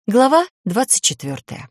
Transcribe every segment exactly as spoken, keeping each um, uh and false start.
Глава двадцать четвёртая.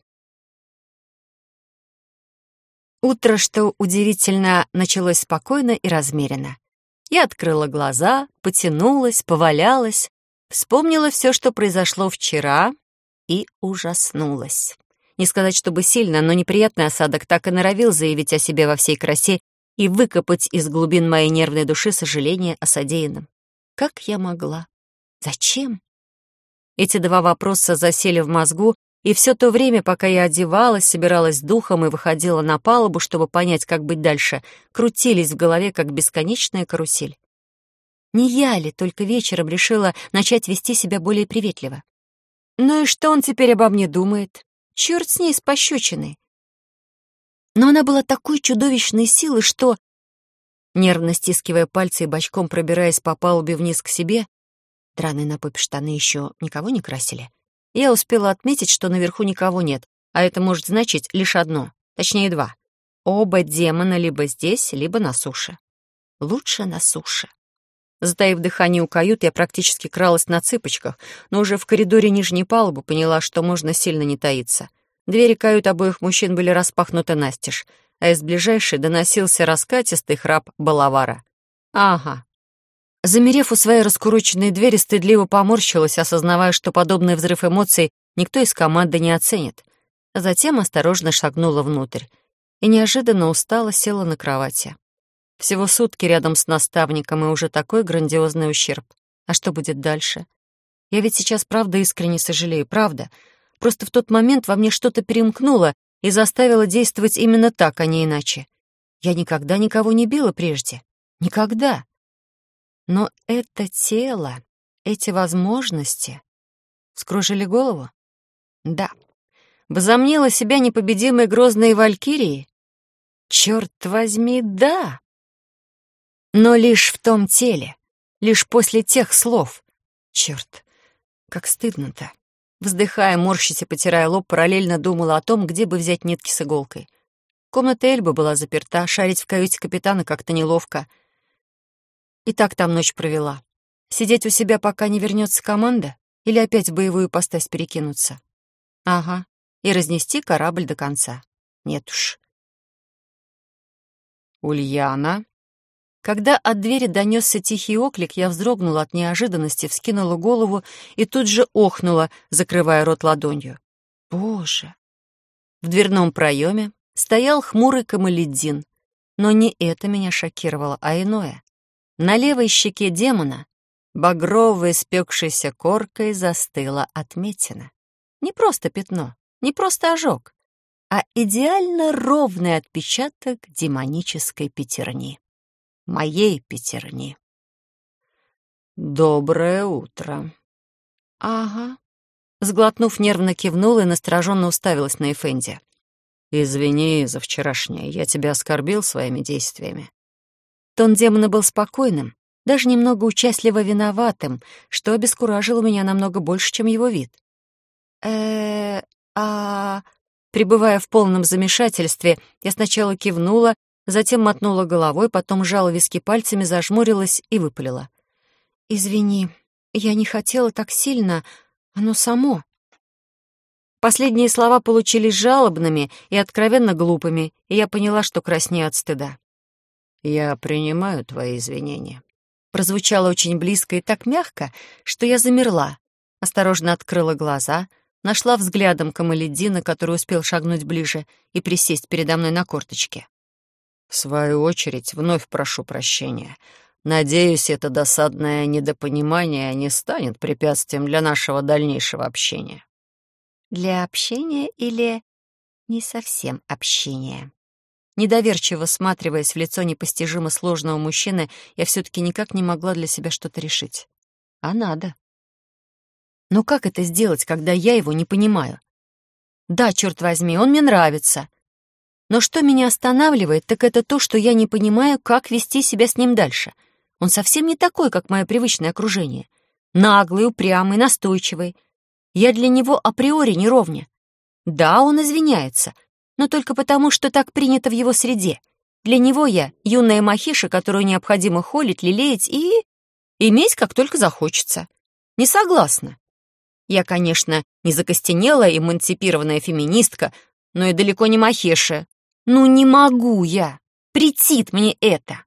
Утро, что удивительно, началось спокойно и размеренно. Я открыла глаза, потянулась, повалялась, вспомнила все, что произошло вчера, и ужаснулась. Не сказать, чтобы сильно, но неприятный осадок так и норовил заявить о себе во всей красе и выкопать из глубин моей нервной души сожаление о содеянном. Как я могла? Зачем? Эти два вопроса засели в мозгу, и все то время, пока я одевалась, собиралась с духом и выходила на палубу, чтобы понять, как быть дальше, крутились в голове, как бесконечная карусель. Не я ли только вечером решила начать вести себя более приветливо? Ну и что он теперь обо мне думает? Черт с ней, с пощечиной. Но она была такой чудовищной силы, что, нервно стискивая пальцы и бочком пробираясь по палубе вниз к себе, драные на попе штаны еще никого не красили, я успела отметить, что наверху никого нет, а это может значить лишь одно, точнее два. Оба демона либо здесь, либо на суше. Лучше на суше. Затаив дыхание у кают, я практически кралась на цыпочках, но уже в коридоре нижней палубы поняла, что можно сильно не таиться. Двери кают обоих мужчин были распахнуты настежь, а из ближайшей доносился раскатистый храп балавара. Ага. Замерев у своей раскуроченной двери, стыдливо поморщилась, осознавая, что подобный взрыв эмоций никто из команды не оценит. А затем осторожно шагнула внутрь и неожиданно устало села на кровати. Всего сутки рядом с наставником и уже такой грандиозный ущерб. А что будет дальше? Я ведь сейчас правда искренне сожалею, правда. Просто в тот момент во мне что-то перемкнуло и заставило действовать именно так, а не иначе. Я никогда никого не била прежде. Никогда. Но это тело, эти возможности вскружили голову? Да. Возомнила себя непобедимой грозной валькирией? Черт возьми, да. Но лишь в том теле, лишь после тех слов. Черт, как стыдно-то. Вздыхая, морщась и потирая лоб, параллельно думала о том, где бы взять нитки с иголкой. Комната Эльбы была заперта, шарить в каюте капитана как-то неловко. И так там ночь провела. Сидеть у себя, пока не вернется команда? Или опять в боевую ипостась перекинуться? Ага, и разнести корабль до конца. Нет уж. Ульяна. Когда от двери донесся тихий оклик, я вздрогнула от неожиданности, вскинула голову и тут же охнула, закрывая рот ладонью. Боже! В дверном проеме стоял хмурый Камаледдин, но не это меня шокировало, а иное. На левой щеке демона, багровой спекшейся коркой, застыла отметина. Не просто пятно, не просто ожог, а идеально ровный отпечаток демонической пятерни. Моей пятерни. «Доброе утро». «Ага». Сглотнув, нервно кивнула и настороженно уставилась на Эфенди. «Извини за вчерашнее, я тебя оскорбил своими действиями». Тон демона был спокойным, даже немного участливо виноватым, что обескуражило меня намного больше, чем его вид. э а Пребывая в полном замешательстве, я сначала кивнула, затем мотнула головой, потом сжала виски пальцами, зажмурилась и выпалила. «Извини, я не хотела так сильно, оно само». Последние слова получились жалобными и откровенно глупыми, и я поняла, что краснею от стыда. «Я принимаю твои извинения». Прозвучало очень близко и так мягко, что я замерла, осторожно открыла глаза, нашла взглядом Камаледдина, который успел шагнуть ближе и присесть передо мной на корточке. «В свою очередь, вновь прошу прощения. Надеюсь, это досадное недопонимание не станет препятствием для нашего дальнейшего общения». «Для общения или не совсем общения?» Недоверчиво всматриваясь в лицо непостижимо сложного мужчины, я все-таки никак не могла для себя что-то решить. А надо. Но как это сделать, когда я его не понимаю? Да, черт возьми, он мне нравится. Но что меня останавливает, так это то, что я не понимаю, как вести себя с ним дальше. Он совсем не такой, как мое привычное окружение. Наглый, упрямый, настойчивый. Я для него априори не ровня. Да, он извиняется, но только потому, что так принято в его среде. Для него я юная махиша, которую необходимо холить, лелеять и... иметь, как только захочется. Не согласна. Я, конечно, не закостенелая эмансипированная феминистка, но и далеко не махеша. Ну не могу я. Претит мне это.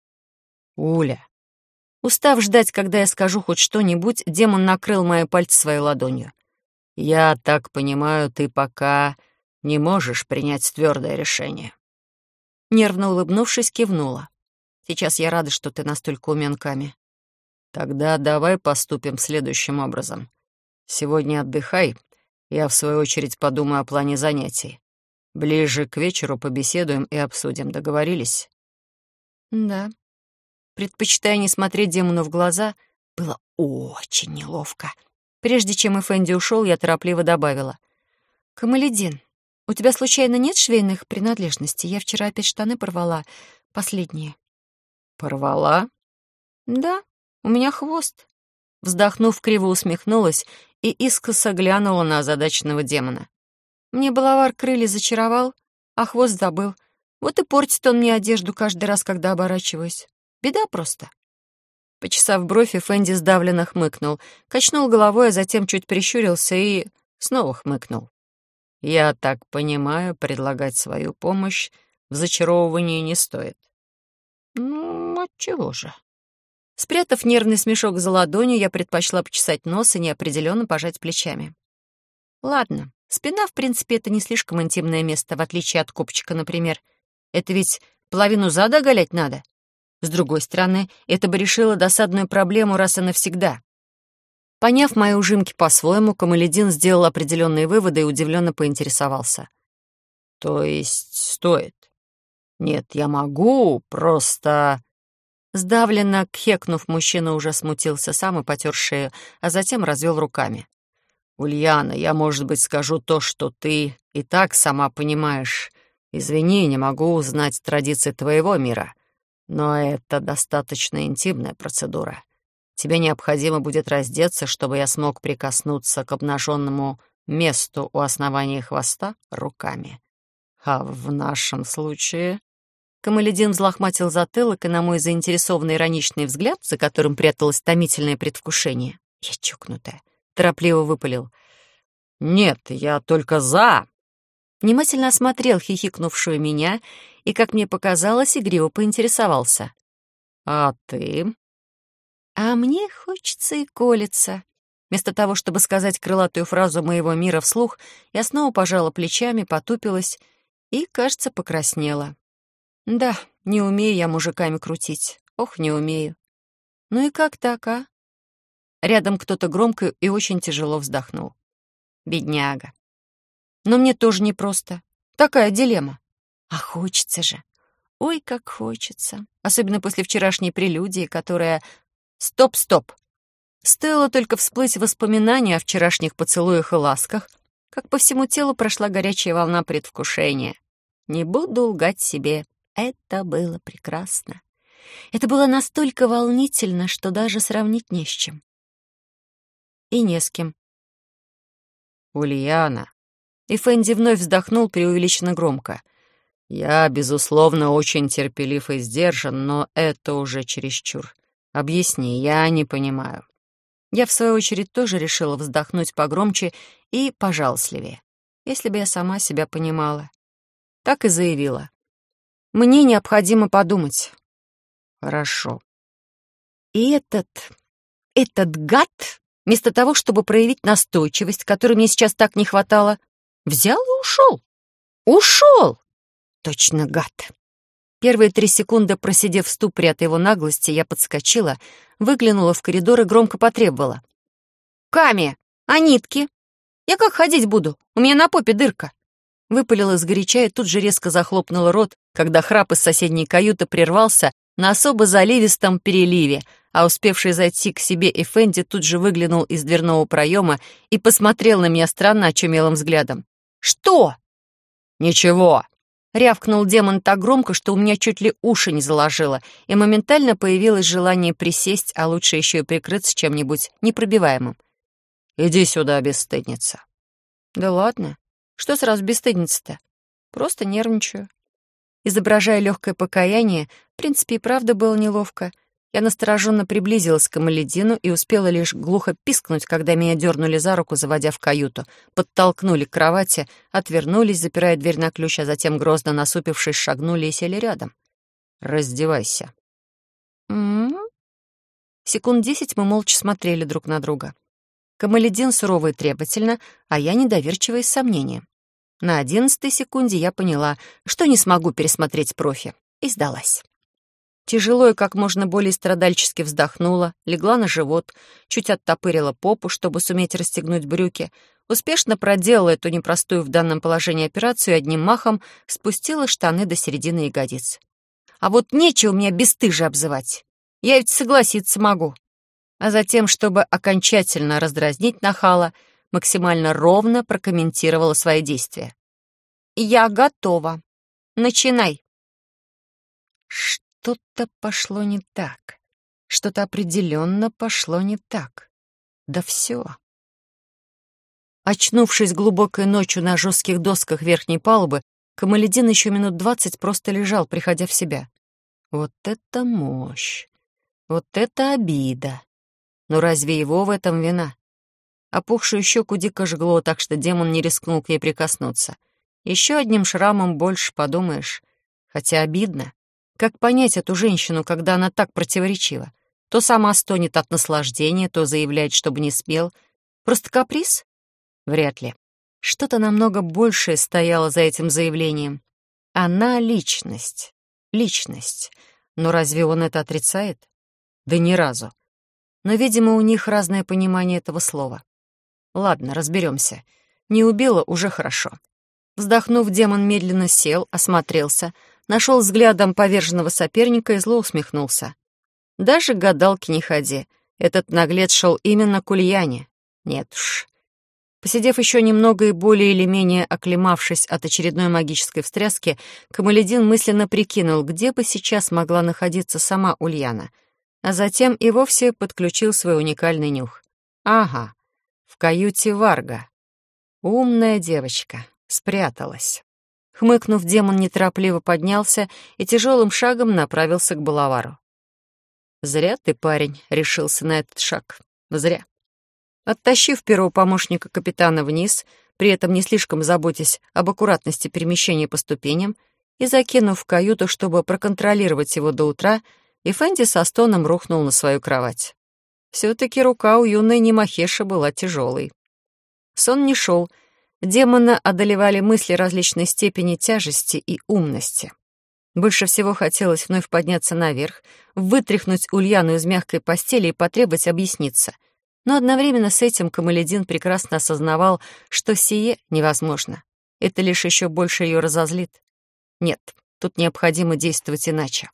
Уля. Устав ждать, когда я скажу хоть что-нибудь, демон накрыл мои пальцы своей ладонью. Я так понимаю, ты пока не можешь принять твердое решение. Нервно улыбнувшись, кивнула. Сейчас я рада, что ты настолько умен, Ками. Тогда давай поступим следующим образом. Сегодня отдыхай, я, в свою очередь, подумаю о плане занятий. Ближе к вечеру побеседуем и обсудим. Договорились? Да. Предпочитая не смотреть демону в глаза, было очень неловко. Прежде чем Эфенди ушел, я торопливо добавила. «Камаледин, у тебя случайно нет швейных принадлежностей? Я вчера опять штаны порвала, последние». «Порвала?» «Да, у меня хвост». Вздохнув, криво усмехнулась и искоса глянула на озадаченного демона. Мне баловар крылья зачаровал, а хвост забыл. Вот и портит он мне одежду каждый раз, когда оборачиваюсь. Беда просто. Почесав бровь, Эфенди сдавленно хмыкнул, качнул головой, а затем чуть прищурился и снова хмыкнул. «Я так понимаю, предлагать свою помощь в зачаровывании не стоит». «Ну, отчего же?» Спрятав нервный смешок за ладонью, я предпочла почесать нос и неопределенно пожать плечами. «Ладно, спина, в принципе, это не слишком интимное место, в отличие от копчика, например. Это ведь половину зада оголять надо. С другой стороны, это бы решило досадную проблему раз и навсегда». Поняв мои ужимки по-своему, Камаледин сделал определенные выводы и удивленно поинтересовался. «То есть стоит? Нет, я могу, просто...» Сдавленно кхекнув, мужчина уже смутился сам и потер шею, а затем развел руками. «Ульяна, я, может быть, скажу то, что ты и так сама понимаешь. Извини, не могу узнать традиции твоего мира, но это достаточно интимная процедура. Тебе необходимо будет раздеться, чтобы я смог прикоснуться к обнаженному месту у основания хвоста руками. А в нашем случае...» Камаледин взлохматил затылок, и на мой заинтересованный ироничный взгляд, за которым пряталось томительное предвкушение, я чокнутая, торопливо выпалил. «Нет, я только за!» Внимательно осмотрел хихикнувшую меня и, как мне показалось, игриво поинтересовался. «А ты?» «А мне хочется и колется». Вместо того, чтобы сказать крылатую фразу моего мира вслух, я снова пожала плечами, потупилась и, кажется, покраснела. Да, не умею я мужиками крутить. Ох, не умею. Ну и как так, а? Рядом кто-то громко и очень тяжело вздохнул. Бедняга. Но мне тоже непросто. Такая дилемма. А хочется же. Ой, как хочется. Особенно после вчерашней прелюдии, которая... Стоп, стоп. Стоило только всплыть воспоминания о вчерашних поцелуях и ласках, как по всему телу прошла горячая волна предвкушения. Не буду лгать себе. Это было прекрасно. Это было настолько волнительно, что даже сравнить не с чем. И не с кем. «Ульяна», и Фенди вновь вздохнул преувеличенно громко. «Я, безусловно, очень терпелив и сдержан, но это уже чересчур. Объясни, я не понимаю». Я, в свою очередь, тоже решила вздохнуть погромче и пожалостливее, если бы я сама себя понимала. Так и заявила. Мне необходимо подумать. «Хорошо». И этот... этот гад, вместо того, чтобы проявить настойчивость, которой мне сейчас так не хватало, взял и ушел. Ушел! Точно гад. Первые три секунды, просидев в ступоре от его наглости, я подскочила, выглянула в коридор и громко потребовала. «Ками, а нитки? Я как ходить буду? У меня на попе дырка». Выпалила сгоряча и тут же резко захлопнула рот, когда храп из соседней каюты прервался на особо заливистом переливе, а успевший зайти к себе Эфенди тут же выглянул из дверного проема и посмотрел на меня странно очумелым взглядом. «Что?» «Ничего!» — рявкнул демон так громко, что у меня чуть ли уши не заложило, и моментально появилось желание присесть, а лучше еще и прикрыться чем-нибудь непробиваемым. «Иди сюда, бесстыдница». «Да ладно. Что сразу бесстыдница-то? Просто нервничаю». Изображая легкое покаяние, в принципе, и правда было неловко. Я настороженно приблизилась к Камаледину и успела лишь глухо пискнуть, когда меня дернули за руку, заводя в каюту, подтолкнули к кровати, отвернулись, запирая дверь на ключ, а затем, грозно насупившись, шагнули и сели рядом. «Раздевайся». «М-м-м». Секунд десять мы молча смотрели друг на друга. Камаледин сурово и требовательно, а я недоверчиво и с сомнением. На одиннадцатой секунде я поняла, что не смогу пересмотреть профи, и сдалась. Тяжело и как можно более страдальчески вздохнула, легла на живот, чуть оттопырила попу, чтобы суметь расстегнуть брюки, успешно проделала эту непростую в данном положении операцию и одним махом спустила штаны до середины ягодиц. А вот нечего меня бесстыже обзывать. Я ведь согласиться могу. А затем, чтобы окончательно раздразнить нахала, максимально ровно прокомментировала свои действия. «Я готова. Начинай». Что-то пошло не так. Что-то определенно пошло не так. Да все. Очнувшись глубокой ночью на жестких досках верхней палубы, Камаледин еще минут двадцать просто лежал, приходя в себя. Вот это мощь! Вот это обида! Но разве его в этом вина? Опухшую щеку дико жгло, так что демон не рискнул к ней прикоснуться. Еще одним шрамом больше, подумаешь. Хотя обидно. Как понять эту женщину, когда она так противоречива? То сама стонет от наслаждения, то заявляет, чтобы не смел. Просто каприз? Вряд ли. Что-то намного большее стояло за этим заявлением. Она — личность. Личность. Но разве он это отрицает? Да ни разу. Но, видимо, у них разное понимание этого слова. Ладно, разберемся. Не убила — уже хорошо. Вздохнув, демон медленно сел, осмотрелся, нашел взглядом поверженного соперника и зло усмехнулся. Даже к гадалке не ходи. Этот наглец шел именно к Ульяне. Нет уж. Посидев еще немного и более или менее оклемавшись от очередной магической встряски, Камаледин мысленно прикинул, где бы сейчас могла находиться сама Ульяна, а затем и вовсе подключил свой уникальный нюх. Ага, в каюте Варга. Умная девочка. Спряталась. Хмыкнув, демон неторопливо поднялся и тяжелым шагом направился к Балавару. «Зря ты, парень, решился на этот шаг. Зря». Оттащив первого помощника капитана вниз, при этом не слишком заботясь об аккуратности перемещения по ступеням, и закинув в каюту, чтобы проконтролировать его до утра, Эфенди со стоном рухнул на свою кровать. Все-таки рука у юной Немахеши была тяжелой. Сон не шел. Демона одолевали мысли различной степени тяжести и умности. Больше всего хотелось вновь подняться наверх, вытряхнуть Ульяну из мягкой постели и потребовать объясниться. Но одновременно с этим Камаледин прекрасно осознавал, что сие невозможно. Это лишь еще больше ее разозлит. Нет, тут необходимо действовать иначе.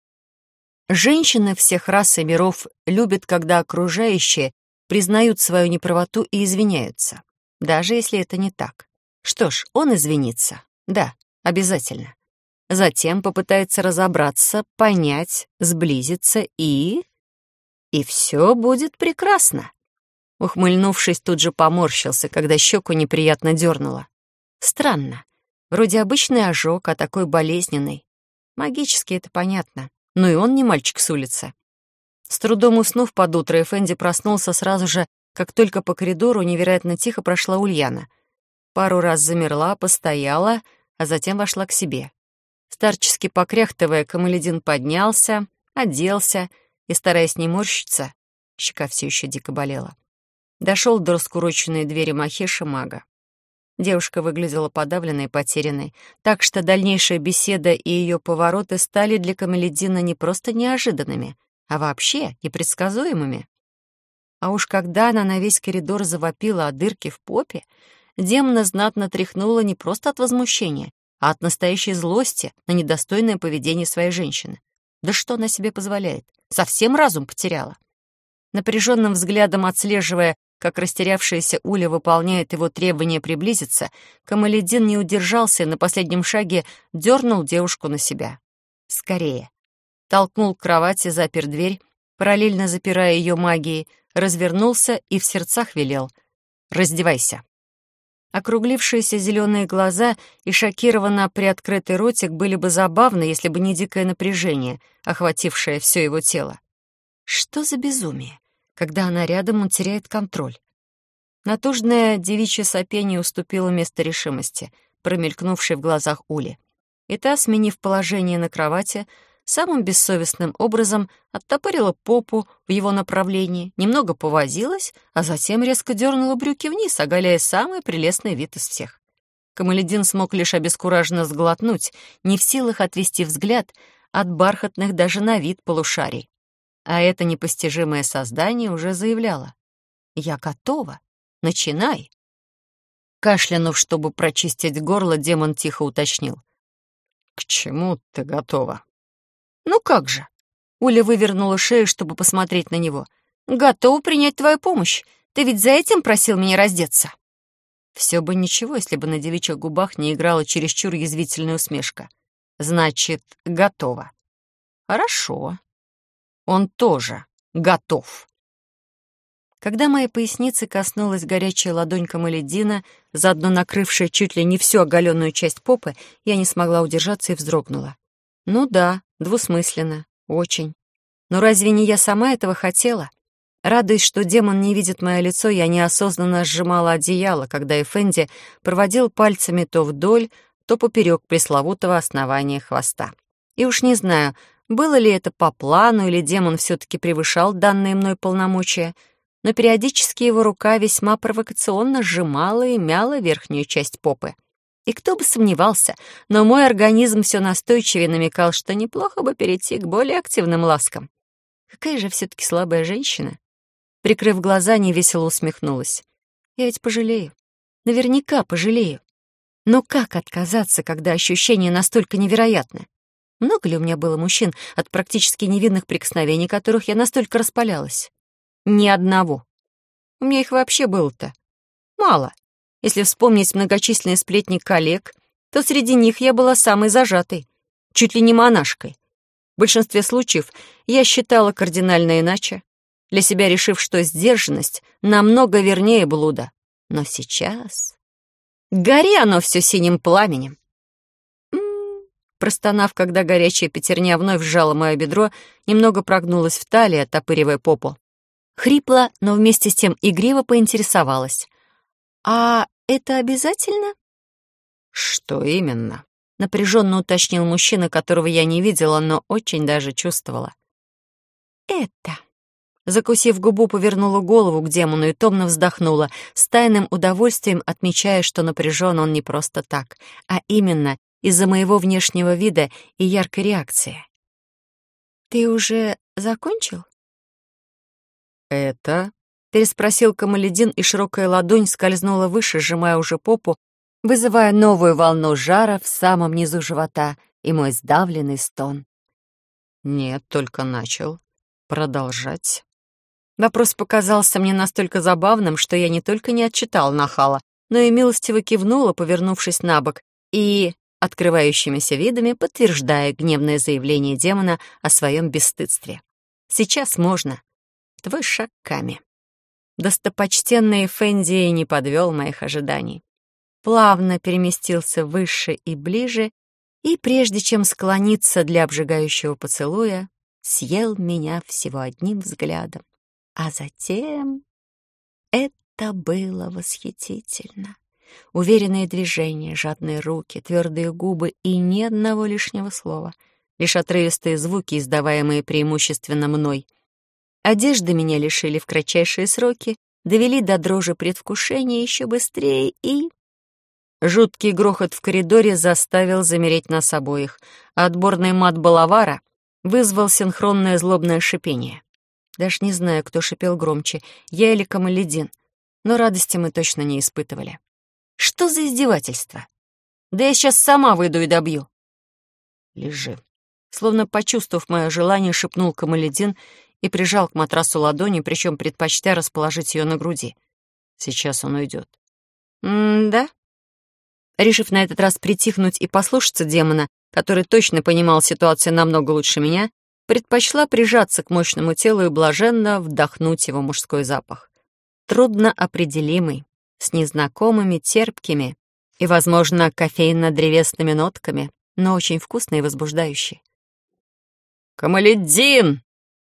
Женщины всех рас и миров любят, когда окружающие признают свою неправоту и извиняются. Даже если это не так. Что ж, он извинится. Да, обязательно. Затем попытается разобраться, понять, сблизиться и... И все будет прекрасно. Ухмыльнувшись, тут же поморщился, когда щеку неприятно дернуло. Странно. Вроде обычный ожог, а такой болезненный. Магически это понятно. Но и он не мальчик с улицы. С трудом уснув под утро, Эфенди проснулся сразу же, как только по коридору невероятно тихо прошла Ульяна. Пару раз замерла, постояла, а затем вошла к себе. Старчески покряхтывая, Камаледин поднялся, оделся и, стараясь не морщиться, щека все еще дико болела, дошел до раскуроченной двери Махеши мага. Девушка выглядела подавленной и потерянной, так что дальнейшая беседа и ее повороты стали для Камаледина не просто неожиданными, а вообще непредсказуемыми. А уж когда она на весь коридор завопила о дырке в попе, демона знатно тряхнула не просто от возмущения, а от настоящей злости на недостойное поведение своей женщины. Да что она себе позволяет? Совсем разум потеряла. Напряженным взглядом отслеживая, как растерявшаяся Уля выполняет его требование приблизиться, Камаледин не удержался и на последнем шаге дернул девушку на себя. «Скорее!» Толкнул к кровати, запер дверь, параллельно запирая ее магией, развернулся и в сердцах велел: «Раздевайся». Округлившиеся зеленые глаза и шокированно приоткрытый ротик были бы забавны, если бы не дикое напряжение, охватившее все его тело. Что за безумие? Когда она рядом, он теряет контроль. Натужное девичье сопение уступило место решимости, промелькнувшей в глазах Ули. И та, сменив положение на кровати, самым бессовестным образом оттопырила попу в его направлении, немного повозилась, а затем резко дернула брюки вниз, оголяя самый прелестный вид из всех. Камаледдин смог лишь обескураженно сглотнуть, не в силах отвести взгляд от бархатных даже на вид полушарий. А это непостижимое создание уже заявляло: «Я готова. Начинай!» Кашлянув, чтобы прочистить горло, демон тихо уточнил: «К чему ты готова?» «Ну как же?» Уля вывернула шею, чтобы посмотреть на него. «Готова принять твою помощь. Ты ведь за этим просил меня раздеться?» Все бы ничего, если бы на девичьих губах не играла чересчур язвительная усмешка. «Значит, готова». «Хорошо. Он тоже готов». Когда моей поясницы коснулась горячая ладонь Камаледдина, заодно накрывшая чуть ли не всю оголенную часть попы, я не смогла удержаться и вздрогнула. Ну да, двусмысленно, очень. Но разве не я сама этого хотела? Радуясь, что демон не видит мое лицо, я неосознанно сжимала одеяло, когда Эфенди проводил пальцами то вдоль, то поперек пресловутого основания хвоста. И уж не знаю, было ли это по плану, или демон все-таки превышал данные мной полномочия, но периодически его рука весьма провокационно сжимала и мяла верхнюю часть попы. И кто бы сомневался, но мой организм все настойчивее намекал, что неплохо бы перейти к более активным ласкам. Какая же все-таки слабая женщина. Прикрыв глаза, невесело усмехнулась. Я ведь пожалею. Наверняка пожалею. Но как отказаться, когда ощущения настолько невероятны? Много ли у меня было мужчин, от практически невинных прикосновений которых я настолько распалялась? Ни одного. У меня их вообще было-то мало. Если вспомнить многочисленные сплетни коллег, то среди них я была самой зажатой, чуть ли не монашкой. В большинстве случаев я считала кардинально иначе, для себя решив, что сдержанность намного вернее блуда. Но сейчас... Гори оно все синим пламенем. М-м-м. Простонав, когда горячая пятерня вновь сжала мое бедро, немного прогнулась в талии, оттопыривая попу. Хрипло, но вместе с тем игриво поинтересовалась. «А это обязательно?» «Что именно?» — напряженно уточнил мужчина, которого я не видела, но очень даже чувствовала. «Это...» Закусив губу, повернула голову к демону и томно вздохнула, с тайным удовольствием отмечая, что напряжен он не просто так, а именно из-за моего внешнего вида и яркой реакции. «Ты уже закончил?» «Это?» — переспросил Камаледдин, и широкая ладонь скользнула выше, сжимая уже попу, вызывая новую волну жара в самом низу живота и мой сдавленный стон. «Нет, только начал. Продолжать?» Вопрос показался мне настолько забавным, что я не только не отчитала нахала, но и милостиво кивнула, повернувшись на бок, и открывающимися видами подтверждая гневное заявление демона о своем бесстыдстве. «Сейчас можно. Твой шаг, Ками». Достопочтенный Эфенди не подвел моих ожиданий. Плавно переместился выше и ближе, и прежде чем склониться для обжигающего поцелуя, съел меня всего одним взглядом. А затем... Это было восхитительно. Уверенные движения, жадные руки, твердые губы и ни одного лишнего слова. Лишь отрывистые звуки, издаваемые преимущественно мной. Одежды меня лишили в кратчайшие сроки, довели до дрожи предвкушения еще быстрее и... Жуткий грохот в коридоре заставил замереть нас обоих, а отборный мат Балавара вызвал синхронное злобное шипение. Даже не знаю, кто шипел громче, я или Камаледдин, но радости мы точно не испытывали. Что за издевательство? Да я сейчас сама выйду и добью. Лежи. Словно почувствовав мое желание, шепнул Камаледдин и прижал к матрасу ладони, причем предпочтя расположить ее на груди. Сейчас он уйдет. М-да? Решив на этот раз притихнуть и послушаться демона, который точно понимал ситуацию намного лучше меня, предпочла прижаться к мощному телу и блаженно вдохнуть его мужской запах. Трудно определимый, с незнакомыми, терпкими и, возможно, кофейно-древесными нотками, но очень вкусный и возбуждающий. «Камаледдин!»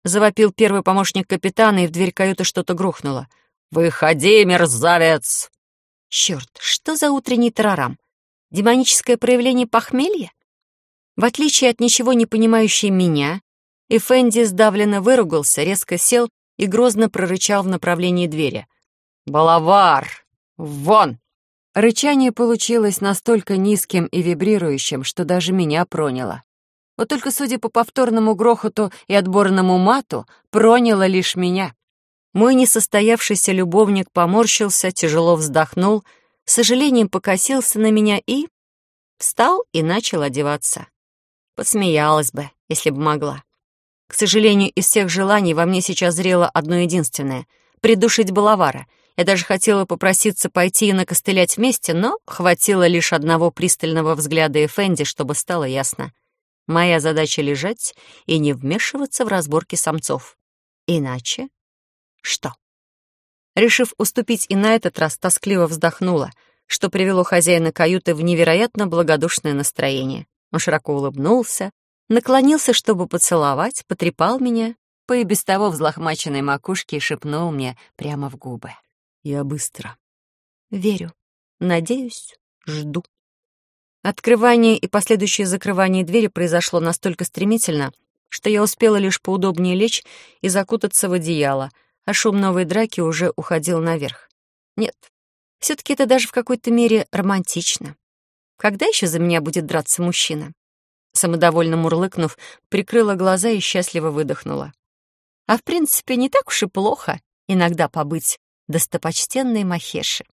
Завопил первый помощник капитана, и в дверь каюты что-то грохнуло. «Выходи, мерзавец!» Черт, что за утренний тарарам? Демоническое проявление похмелья? В отличие от ничего не понимающей меня, Эфенди сдавленно выругался, резко сел и грозно прорычал в направлении двери. «Балавар! Вон!» Рычание получилось настолько низким и вибрирующим, что даже меня проняло. Вот только, судя по повторному грохоту и отборному мату, проняло лишь меня. Мой несостоявшийся любовник поморщился, тяжело вздохнул, с сожалением покосился на меня и... встал и начал одеваться. Посмеялась бы, если бы могла. К сожалению, из всех желаний во мне сейчас зрело одно единственное — придушить Балавара. Я даже хотела попроситься пойти и накостылять вместе, но хватило лишь одного пристального взгляда Эфенди, чтобы стало ясно. Моя задача — лежать и не вмешиваться в разборки самцов. Иначе... что? Решив уступить и на этот раз, тоскливо вздохнула, что привело хозяина каюты в невероятно благодушное настроение. Он широко улыбнулся, наклонился, чтобы поцеловать, потрепал меня по и без того взлохмаченной макушке и шепнул мне прямо в губы. «Я быстро». Верю. Надеюсь. Жду. Открывание и последующее закрывание двери произошло настолько стремительно, что я успела лишь поудобнее лечь и закутаться в одеяло, а шум новой драки уже уходил наверх. Нет, все-таки это даже в какой-то мере романтично. Когда еще за меня будет драться мужчина? Самодовольно мурлыкнув, прикрыла глаза и счастливо выдохнула. А в принципе, не так уж и плохо иногда побыть достопочтенной Махеши.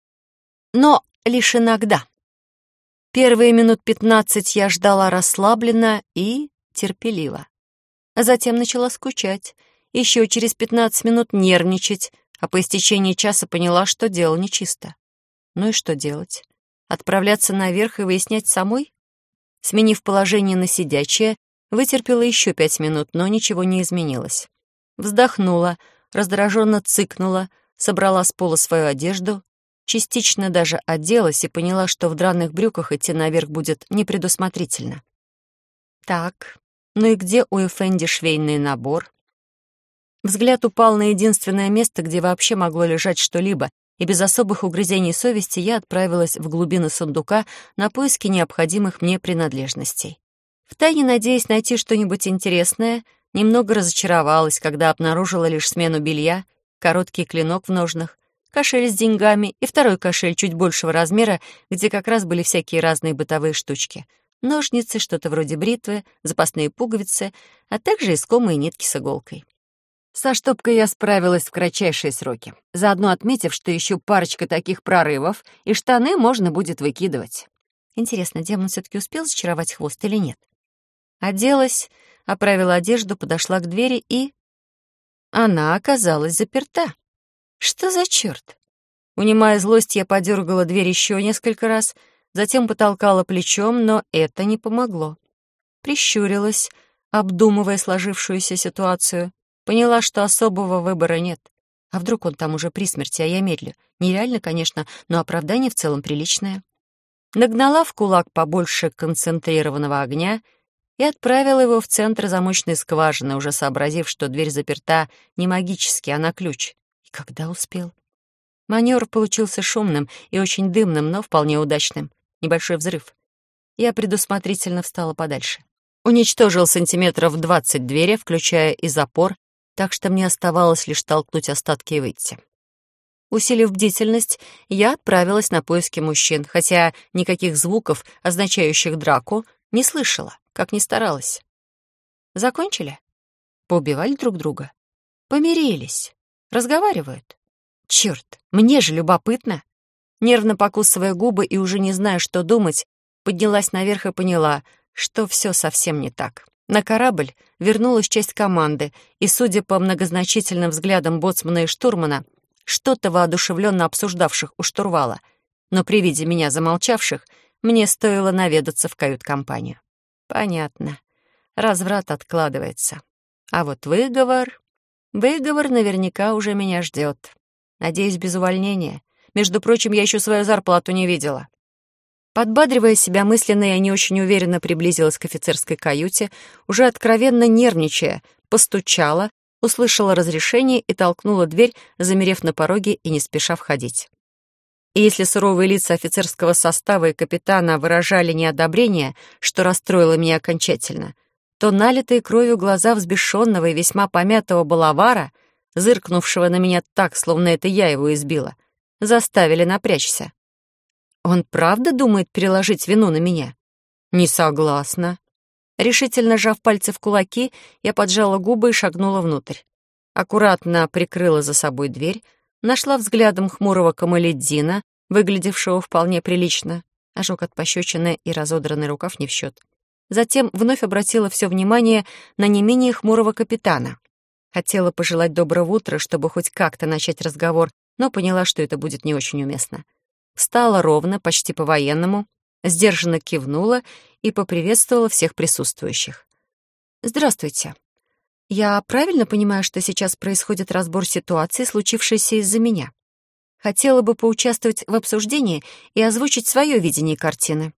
Но лишь иногда. Первые минут пятнадцать я ждала расслабленно и терпеливо. А затем начала скучать, еще через пятнадцать минут нервничать, а по истечении часа поняла, что дело нечисто. Ну и что делать? Отправляться наверх и выяснять самой? Сменив положение на сидячее, вытерпела еще пять минут, но ничего не изменилось. Вздохнула, раздраженно цыкнула, собрала с пола свою одежду, частично даже оделась и поняла, что в драных брюках идти наверх будет непредусмотрительно. Так, ну и где у Эфенди швейный набор? Взгляд упал на единственное место, где вообще могло лежать что-либо, и без особых угрызений совести я отправилась в глубины сундука на поиски необходимых мне принадлежностей. Втайне надеясь найти что-нибудь интересное, немного разочаровалась, когда обнаружила лишь смену белья, короткий клинок в ножнах, кошель с деньгами и второй кошель чуть большего размера, где как раз были всякие разные бытовые штучки. Ножницы, что-то вроде бритвы, запасные пуговицы, а также искомые нитки с иголкой. Со штопкой я справилась в кратчайшие сроки, заодно отметив, что еще парочка таких прорывов, и штаны можно будет выкидывать. Интересно, демон все-таки успел зачаровать хвост или нет? Оделась, оправила одежду, подошла к двери и... Она оказалась заперта. Что за черт? Унимая злость, я подергала дверь еще несколько раз, затем потолкала плечом, но это не помогло. Прищурилась, обдумывая сложившуюся ситуацию. Поняла, что особого выбора нет. А вдруг он там уже при смерти, а я медлю? Нереально, конечно, но оправдание в целом приличное. Нагнала в кулак побольше концентрированного огня и отправила его в центр замочной скважины, уже сообразив, что дверь заперта не магически, а на ключ. И когда успел? Маневр получился шумным и очень дымным, но вполне удачным. Небольшой взрыв. Я предусмотрительно встала подальше. Уничтожил сантиметров двадцать двери, включая и запор, так что мне оставалось лишь толкнуть остатки и выйти. Усилив бдительность, я отправилась на поиски мужчин, хотя никаких звуков, означающих драку, не слышала, как ни старалась. Закончили? Поубивали друг друга? Помирились? Разговаривают? Черт, мне же любопытно. Нервно покусывая губы и уже не зная, что думать, поднялась наверх и поняла, что все совсем не так. На корабль вернулась часть команды, и, судя по многозначительным взглядам боцмана и штурмана, что-то воодушевленно обсуждавших у штурвала, но при виде меня замолчавших, мне стоило наведаться в кают-компанию. Понятно. Разврат откладывается. А вот выговор... Выговор наверняка уже меня ждет. Надеюсь, без увольнения. Между прочим, я еще свою зарплату не видела. Подбадривая себя мысленно, я не очень уверенно приблизилась к офицерской каюте, уже откровенно нервничая, постучала, услышала разрешение и толкнула дверь, замерев на пороге и не спеша входить. И если суровые лица офицерского состава и капитана выражали неодобрение, что расстроило меня окончательно, то налитые кровью глаза взбешенного и весьма помятого балавара, зыркнувшего на меня так, словно это я его избила, заставили напрячься. Он правда думает переложить вину на меня? Не согласна. Решительно сжав пальцы в кулаки, я поджала губы и шагнула внутрь. Аккуратно прикрыла за собой дверь, нашла взглядом хмурого Камаледдина, выглядевшего вполне прилично. Ожог от пощечины и разодранный рукав не в счет. Затем вновь обратила все внимание на не менее хмурого капитана. Хотела пожелать доброго утра, чтобы хоть как-то начать разговор, но поняла, что это будет не очень уместно. Встала ровно, почти по-военному, сдержанно кивнула и поприветствовала всех присутствующих. «Здравствуйте. Я правильно понимаю, что сейчас происходит разбор ситуации, случившейся из-за меня? Хотела бы поучаствовать в обсуждении и озвучить свое видение картины».